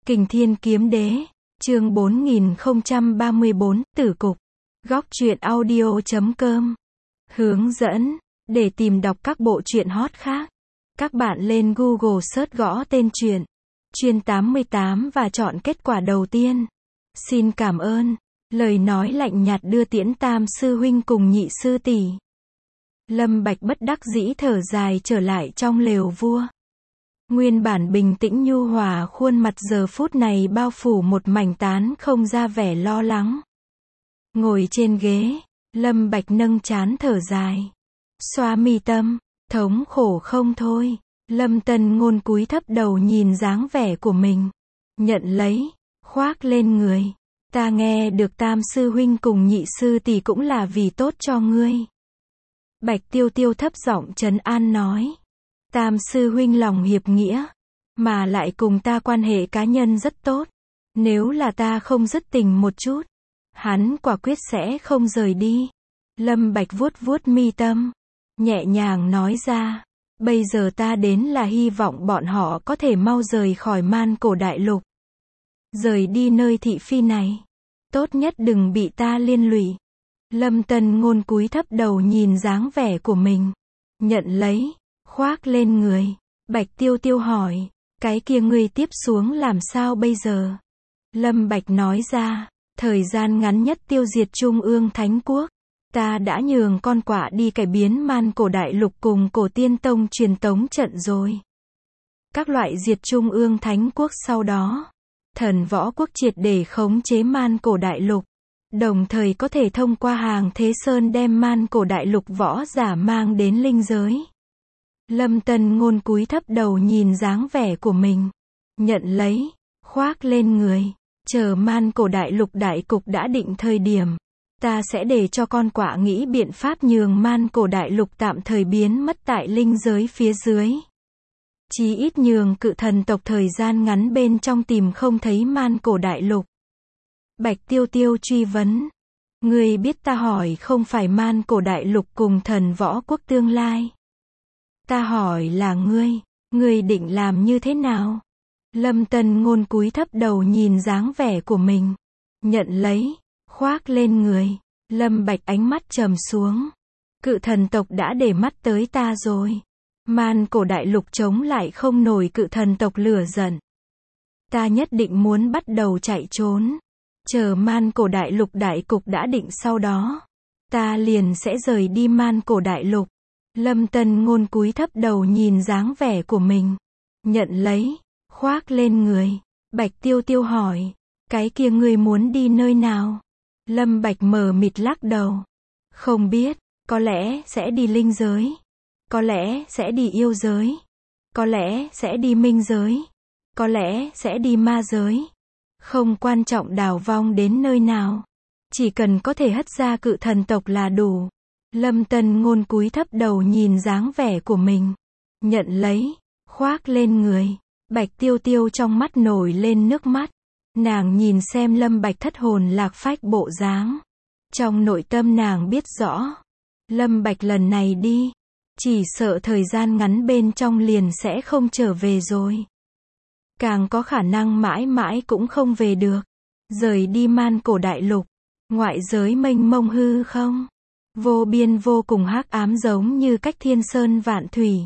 Kình Thiên Kiếm Đế, chương 4034, Tử Cục. Góc truyện audio.com. Hướng dẫn, để tìm đọc các bộ truyện hot khác, các bạn lên Google search gõ tên truyện Chuyên 88 và chọn kết quả đầu tiên. Xin cảm ơn. Lời nói lạnh nhạt đưa tiễn Tam sư huynh cùng Nhị sư tỷ. Lâm Bạch bất đắc dĩ thở dài trở lại trong lều vua. Nguyên bản bình tĩnh nhu hòa khuôn mặt giờ phút này bao phủ một mảnh tán không ra vẻ lo lắng. Ngồi trên ghế, Lâm Bạch nâng trán thở dài, xoa mi tâm, thống khổ không thôi. Lâm Tân Ngôn cúi thấp đầu nhìn dáng vẻ của mình, nhận lấy, khoác lên người. Ta nghe được Tam sư huynh cùng Nhị sư tỷ cũng là vì tốt cho ngươi. Bạch Tiêu Tiêu thấp giọng trấn an nói. Tam sư huynh lòng hiệp nghĩa, mà lại cùng ta quan hệ cá nhân rất tốt. Nếu là ta không dứt tình một chút, hắn quả quyết sẽ không rời đi. Lâm Bạch vuốt vuốt mi tâm, nhẹ nhàng nói ra. Bây giờ ta đến là hy vọng bọn họ có thể mau rời khỏi Man Cổ Đại Lục. Rời đi nơi thị phi này. Tốt nhất đừng bị ta liên lụy. Lâm Tân Ngôn cúi thấp đầu nhìn dáng vẻ của mình, nhận lấy, khoác lên người. Bạch Tiêu Tiêu hỏi, cái kia ngươi tiếp xuống làm sao bây giờ? Lâm Bạch nói ra, thời gian ngắn nhất tiêu diệt Trung ương Thánh Quốc. Ta đã nhường con quạ đi cải biến Man Cổ Đại Lục cùng Cổ Tiên Tông truyền tống trận rồi. Các loại diệt Trung ương Thánh Quốc sau đó, Thần Võ Quốc triệt để khống chế Man Cổ Đại Lục. Đồng thời có thể thông qua Hàng Thế Sơn đem Man Cổ Đại Lục võ giả mang đến linh giới. Lâm Tân Ngôn cúi thấp đầu nhìn dáng vẻ của mình, nhận lấy, khoác lên người. Chờ Man Cổ Đại Lục đại cục đã định thời điểm, ta sẽ để cho con quạ nghĩ biện pháp nhường Man Cổ Đại Lục tạm thời biến mất tại linh giới phía dưới. Chí ít nhường cự thần tộc thời gian ngắn bên trong tìm không thấy Man Cổ Đại Lục. Bạch Tiêu Tiêu truy vấn. Ngươi biết ta hỏi không phải Man Cổ Đại Lục cùng Thần Võ Quốc tương lai. Ta hỏi là ngươi định làm như thế nào? Lâm Tân Ngôn cúi thấp đầu nhìn dáng vẻ của mình, nhận lấy, khoác lên người. Lâm Bạch ánh mắt trầm xuống. Cự thần tộc đã để mắt tới ta rồi. Man Cổ Đại Lục chống lại không nổi cự thần tộc lửa giận. Ta nhất định muốn bắt đầu chạy trốn. Chờ Man Cổ Đại Lục đại cục đã định sau đó, ta liền sẽ rời đi Man Cổ Đại Lục. Lâm Tân Ngôn cúi thấp đầu nhìn dáng vẻ của mình, nhận lấy, khoác lên người. Bạch Tiêu Tiêu hỏi, cái kia ngươi muốn đi nơi nào? Lâm Bạch mờ mịt lắc đầu. Không biết, có lẽ sẽ đi linh giới. Có lẽ sẽ đi yêu giới. Có lẽ sẽ đi minh giới. Có lẽ sẽ đi ma giới. Không quan trọng đào vong đến nơi nào. Chỉ cần có thể hất ra cự thần tộc là đủ. Lâm Tân Ngôn cúi thấp đầu nhìn dáng vẻ của mình, nhận lấy, khoác lên người. Bạch Tiêu Tiêu trong mắt nổi lên nước mắt. Nàng nhìn xem Lâm Bạch thất hồn lạc phách bộ dáng. Trong nội tâm nàng biết rõ, Lâm Bạch lần này đi, chỉ sợ thời gian ngắn bên trong liền sẽ không trở về rồi. Càng có khả năng mãi mãi cũng không về được. Rời đi Man Cổ Đại Lục, ngoại giới mênh mông hư không, vô biên vô cùng hắc ám giống như cách thiên sơn vạn thủy.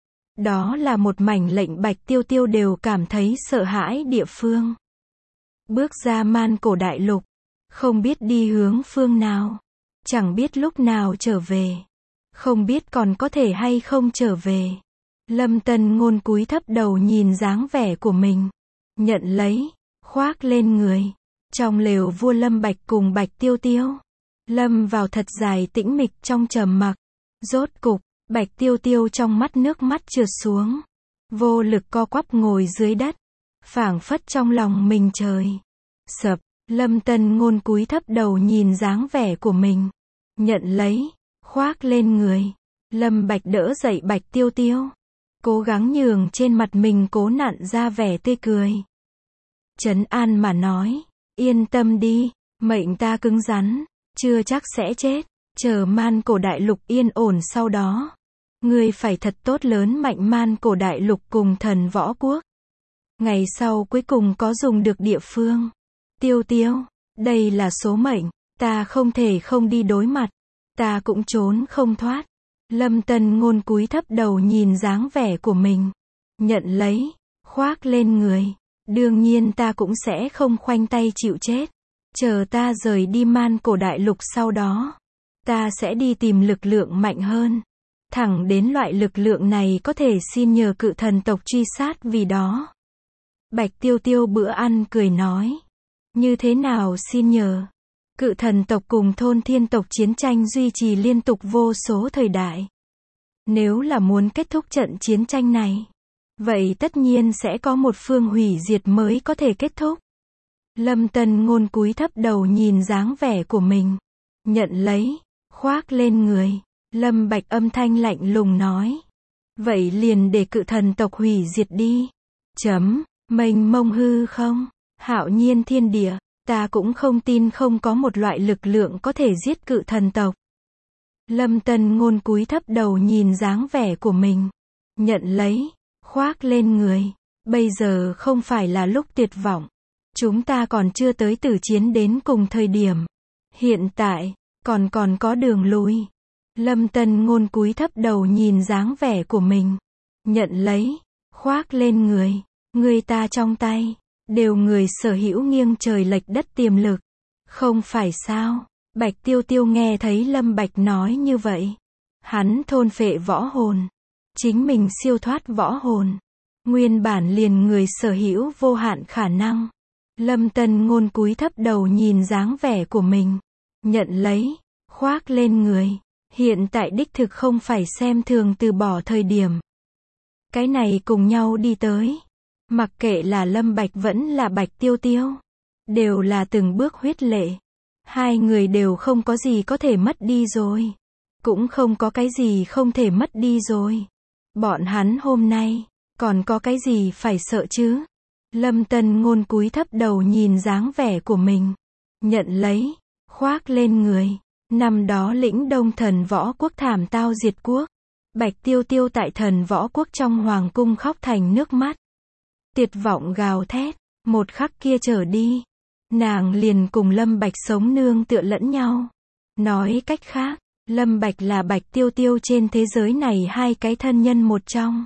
Đó là một mảnh lệnh Bạch Tiêu Tiêu đều cảm thấy sợ hãi địa phương. Bước ra Man Cổ Đại Lục, không biết đi hướng phương nào, chẳng biết lúc nào trở về, không biết còn có thể hay không trở về. Lâm Tân Ngôn cúi thấp đầu nhìn dáng vẻ của mình, nhận lấy, khoác lên người. Trong lều vua Lâm Bạch cùng Bạch Tiêu Tiêu lâm vào thật dài tĩnh mịch trong trầm mặc. Rốt cục, Bạch Tiêu Tiêu trong mắt nước mắt trượt xuống, vô lực co quắp ngồi dưới đất, phảng phất trong lòng mình trời sập. Lâm Tân Ngôn cúi thấp đầu nhìn dáng vẻ của mình, nhận lấy, khoác lên người. Lâm Bạch đỡ dậy Bạch Tiêu Tiêu, cố gắng nhường trên mặt mình cố nặn ra vẻ tươi cười. Trấn an mà nói, yên tâm đi, mệnh ta cứng rắn, chưa chắc sẽ chết. Chờ Man Cổ Đại Lục yên ổn sau đó, ngươi phải thật tốt lớn mạnh Man Cổ Đại Lục cùng Thần Võ Quốc. Ngày sau cuối cùng có dùng được địa phương. Tiêu Tiêu, đây là số mệnh, ta không thể không đi đối mặt, ta cũng trốn không thoát. Lâm Tân Ngôn cúi thấp đầu nhìn dáng vẻ của mình, nhận lấy, khoác lên người. Đương nhiên ta cũng sẽ không khoanh tay chịu chết. Chờ ta rời đi Man Cổ Đại Lục sau đó, ta sẽ đi tìm lực lượng mạnh hơn. Thẳng đến loại lực lượng này có thể xin nhờ cự thần tộc truy sát vì đó. Bạch Tiêu Tiêu bữa ăn cười nói. Như thế nào xin nhờ? Cự thần tộc cùng thôn thiên tộc chiến tranh duy trì liên tục vô số thời đại. Nếu là muốn kết thúc trận chiến tranh này, vậy tất nhiên sẽ có một phương hủy diệt mới có thể kết thúc. Lâm Tân Ngôn cúi thấp đầu nhìn dáng vẻ của mình, nhận lấy, khoác lên người. Lâm Bạch âm thanh lạnh lùng nói. Vậy liền để cự thần tộc hủy diệt đi. Mênh mông hư không, hạo nhiên thiên địa, ta cũng không tin không có một loại lực lượng có thể giết cự thần tộc. Lâm Tân Ngôn cúi thấp đầu nhìn dáng vẻ của mình, nhận lấy, khoác lên người. Bây giờ không phải là lúc tuyệt vọng. Chúng ta còn chưa tới tử chiến đến cùng thời điểm. Hiện tại, còn có đường lui. Lâm Tân Ngôn cúi thấp đầu nhìn dáng vẻ của mình, nhận lấy, khoác lên người. Người ta trong tay, đều người sở hữu nghiêng trời lệch đất tiềm lực. Không phải sao? Bạch Tiêu Tiêu nghe thấy Lâm Bạch nói như vậy. Hắn thôn phệ võ hồn. Chính mình siêu thoát võ hồn. Nguyên bản liền người sở hữu vô hạn khả năng. Lâm Tân Ngôn cúi thấp đầu nhìn dáng vẻ của mình, nhận lấy, khoác lên người. Hiện tại đích thực không phải xem thường từ bỏ thời điểm. Cái này cùng nhau đi tới. Mặc kệ là Lâm Bạch vẫn là Bạch Tiêu Tiêu, đều là từng bước huyết lệ. Hai người đều không có gì có thể mất đi rồi. Cũng không có cái gì không thể mất đi rồi. Bọn hắn hôm nay, còn có cái gì phải sợ chứ? Lâm Tân Ngôn cúi thấp đầu nhìn dáng vẻ của mình, nhận lấy, khoác lên người. Năm đó lĩnh Đông Thần Võ Quốc thảm tao diệt quốc. Bạch Tiêu Tiêu tại Thần Võ Quốc trong hoàng cung khóc thành nước mắt. Tuyệt vọng gào thét, một khắc kia trở đi, nàng liền cùng Lâm Bạch sống nương tựa lẫn nhau. Nói cách khác, Lâm Bạch là Bạch Tiêu Tiêu trên thế giới này hai cái thân nhân một trong.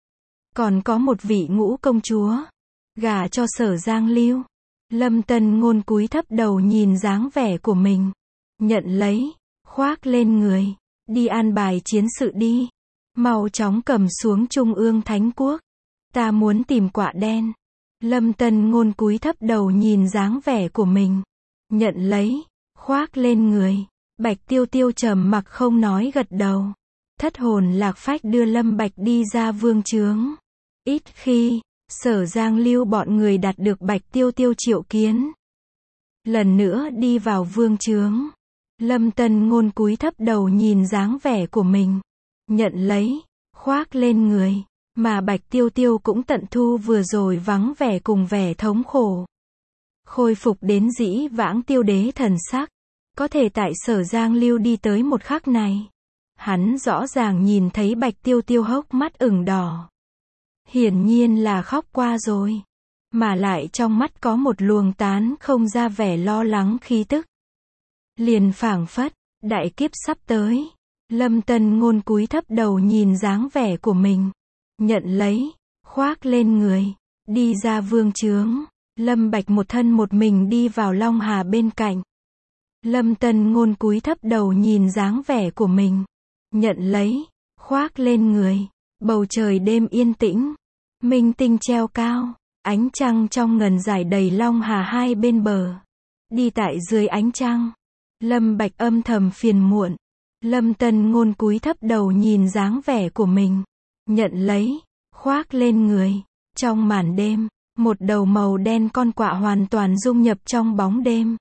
Còn có một vị ngũ công chúa, gả cho Sở Giang Lưu. Lâm Tân Ngôn cúi thấp đầu nhìn dáng vẻ của mình, nhận lấy, khoác lên người. Đi an bài chiến sự đi. Mau chóng cầm xuống Trung ương Thánh Quốc. Ta muốn tìm quạ đen. Lâm Tân Ngôn cúi thấp đầu nhìn dáng vẻ của mình, nhận lấy, khoác lên người. Bạch Tiêu Tiêu trầm mặc không nói gật đầu. Thất hồn lạc phách đưa Lâm Bạch đi ra vương trướng. Ít khi, Sở Giang Lưu bọn người đạt được Bạch Tiêu Tiêu triệu kiến. Lần nữa đi vào vương trướng. Lâm Tân Ngôn cúi thấp đầu nhìn dáng vẻ của mình, nhận lấy, khoác lên người. Mà Bạch Tiêu Tiêu cũng tận thu vừa rồi vắng vẻ cùng vẻ thống khổ. Khôi phục đến dĩ vãng tiêu đế thần sắc. Có thể tại Sở Giang Lưu đi tới một khắc này, hắn rõ ràng nhìn thấy Bạch Tiêu Tiêu hốc mắt ửng đỏ. Hiển nhiên là khóc qua rồi. Mà lại trong mắt có một luồng tán không ra vẻ lo lắng khí tức. Liền phảng phất, đại kiếp sắp tới. Lâm Tân Ngôn cúi thấp đầu nhìn dáng vẻ của mình, nhận lấy, khoác lên người. Đi ra vương trướng. Lâm Bạch một thân một mình đi vào Long Hà bên cạnh. Lâm Tân Ngôn cúi thấp đầu nhìn dáng vẻ của mình, nhận lấy, khoác lên người. Bầu trời đêm yên tĩnh, minh tinh treo cao, ánh trăng trong ngần rải đầy Long Hà hai bên bờ. Đi tại dưới ánh trăng, Lâm Bạch âm thầm phiền muộn. Lâm Tân Ngôn cúi thấp đầu nhìn dáng vẻ của mình, nhận lấy, khoác lên người. Trong màn đêm, một đầu màu đen con quạ hoàn toàn dung nhập trong bóng đêm.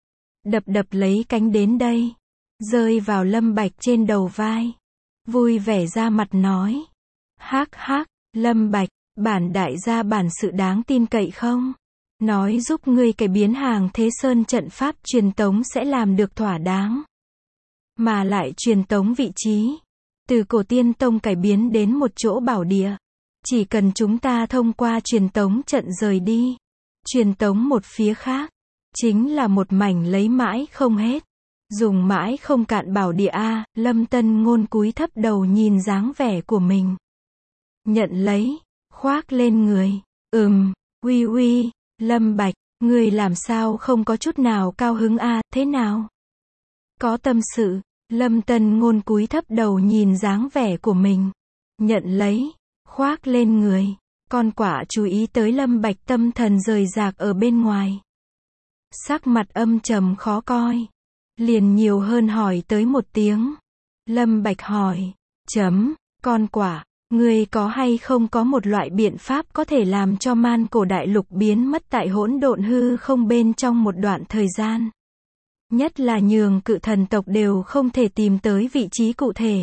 Đập lấy cánh đến đây, rơi vào Lâm Bạch trên đầu vai. Vui vẻ ra mặt nói. Hắc hắc, Lâm Bạch, bản đại gia bản sự đáng tin cậy không? Nói giúp ngươi cải biến Hàng Thế Sơn trận pháp truyền tống sẽ làm được thỏa đáng. Mà lại truyền tống vị trí, từ Cổ Tiên Tông cải biến đến một chỗ bảo địa. Chỉ cần chúng ta thông qua truyền tống trận rời đi. Truyền tống một phía khác. Chính là một mảnh lấy mãi không hết. Dùng mãi không cạn bảo địa a. Lâm Tân Ngôn cúi thấp đầu nhìn dáng vẻ của mình. Nhận lấy. Khoác lên người. Uy uy. Lâm Bạch. Người làm sao không có chút nào cao hứng a, thế nào? Có tâm sự. Lâm Tân Ngôn cúi thấp đầu nhìn dáng vẻ của mình. Nhận lấy. Khoác lên người. Con quạ chú ý tới Lâm Bạch tâm thần rời rạc ở bên ngoài. Sắc mặt âm trầm khó coi. Liền nhiều hơn hỏi tới một tiếng. Lâm Bạch hỏi. Con quạ, ngươi có hay không có một loại biện pháp có thể làm cho man cổ đại lục biến mất tại hỗn độn hư không bên trong một đoạn thời gian? Nhất là nhường cự thần tộc đều không thể tìm tới vị trí cụ thể.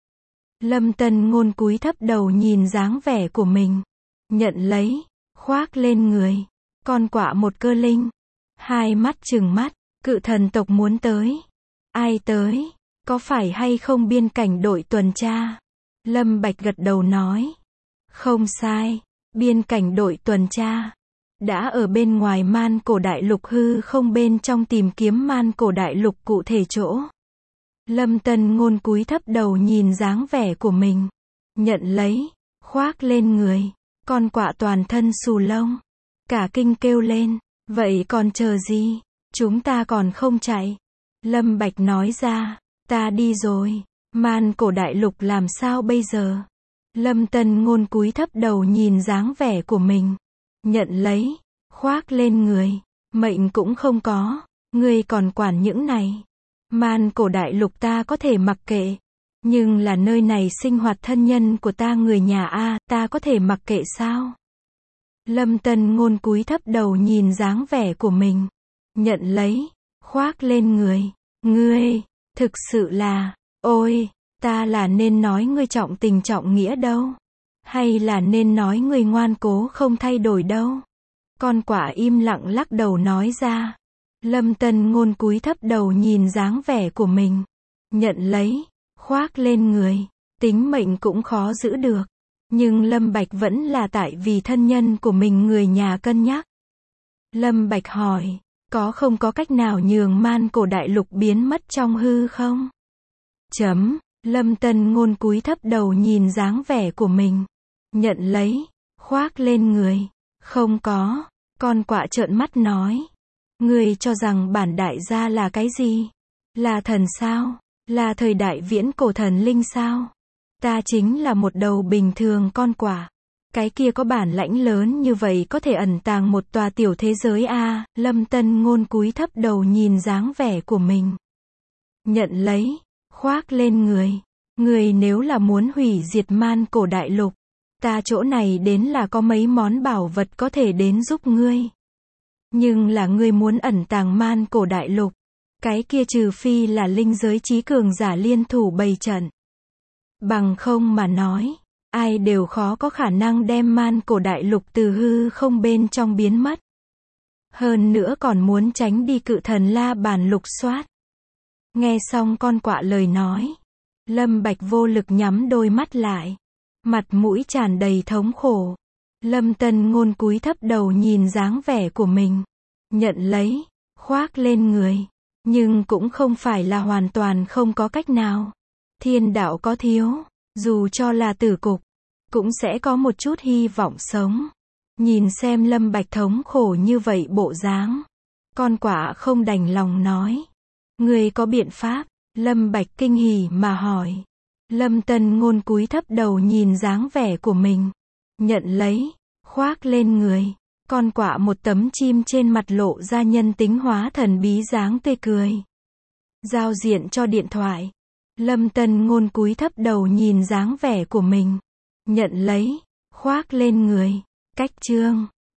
Lâm Tân Ngôn cúi thấp đầu nhìn dáng vẻ của mình. Nhận lấy. Khoác lên người. Con quạ một cơ linh. Hai mắt trừng mắt. Cự thần tộc muốn tới. Ai tới? Có phải hay không biên cảnh đội tuần tra? Lâm Bạch gật đầu nói. Không sai. Biên cảnh đội tuần tra. Đã ở bên ngoài man cổ đại lục hư không bên trong tìm kiếm man cổ đại lục cụ thể chỗ. Lâm Tân Ngôn cúi thấp đầu nhìn dáng vẻ của mình. Nhận lấy. Khoác lên người. Con quạ toàn thân xù lông. Cả kinh kêu lên. Vậy còn chờ gì? Chúng ta còn không chạy. Lâm Bạch nói ra. Ta đi rồi. Man cổ đại lục làm sao bây giờ? Lâm Tân Ngôn cúi thấp đầu nhìn dáng vẻ của mình. Nhận lấy. Khoác lên người. Mệnh cũng không có. Ngươi còn quản những này. Man cổ đại lục ta có thể mặc kệ. Nhưng là nơi này sinh hoạt thân nhân của ta người nhà a, ta có thể mặc kệ sao? Lâm Tân Ngôn cúi thấp đầu nhìn dáng vẻ của mình. Nhận lấy. Khoác lên người. Ngươi, thực sự là, ôi, ta là nên nói ngươi trọng tình trọng nghĩa đâu? Hay là nên nói ngươi ngoan cố không thay đổi đâu? Con quạ im lặng lắc đầu nói ra. Lâm Tân Ngôn cúi thấp đầu nhìn dáng vẻ của mình. Nhận lấy. Khoác lên người. Tính mệnh cũng khó giữ được. Nhưng Lâm Bạch vẫn là tại vì thân nhân của mình người nhà cân nhắc. Lâm Bạch hỏi. Có không có cách nào nhường man cổ đại lục biến mất trong hư không? Lâm Tân Ngôn cúi thấp đầu nhìn dáng vẻ của mình. Nhận lấy. Khoác lên người. Không có. Con quạ trợn mắt nói. Ngươi cho rằng bản đại gia là cái gì? Là thần sao? Là thời đại viễn cổ thần linh sao? Ta chính là một đầu bình thường con quạ. Cái kia có bản lãnh lớn như vậy có thể ẩn tàng một tòa tiểu thế giới a. Lâm Tân Ngôn cúi thấp đầu nhìn dáng vẻ của mình. Nhận lấy. Khoác lên người. Người nếu là muốn hủy diệt man cổ đại lục, ta chỗ này đến là có mấy món bảo vật có thể đến giúp ngươi. Nhưng là ngươi muốn ẩn tàng man cổ đại lục, cái kia trừ phi là linh giới trí cường giả liên thủ bày trận. Bằng không mà nói, ai đều khó có khả năng đem man cổ đại lục từ hư không bên trong biến mất. Hơn nữa còn muốn tránh đi cự thần La Bàn lục soát. Nghe xong con quạ lời nói, Lâm Bạch vô lực nhắm đôi mắt lại. Mặt mũi tràn đầy thống khổ. Lâm Tân Ngôn cúi thấp đầu nhìn dáng vẻ của mình. Nhận lấy. Khoác lên người. Nhưng cũng không phải là hoàn toàn không có cách nào. Thiên đạo có thiếu. Dù cho là tử cục, cũng sẽ có một chút hy vọng sống. Nhìn xem Lâm Bạch thống khổ như vậy bộ dáng. Con quạ không đành lòng nói. Ngươi có biện pháp? Lâm Bạch kinh hỉ mà hỏi. Lâm Tân Ngôn cúi thấp đầu nhìn dáng vẻ của mình. Nhận lấy. Khoác lên người. Con quạ một tấm chim trên mặt lộ ra nhân tính hóa thần bí dáng tươi cười. Giao diện cho điện thoại. Lâm Tân Ngôn cúi thấp đầu nhìn dáng vẻ của mình. Nhận lấy. Khoác lên người. Cách chương.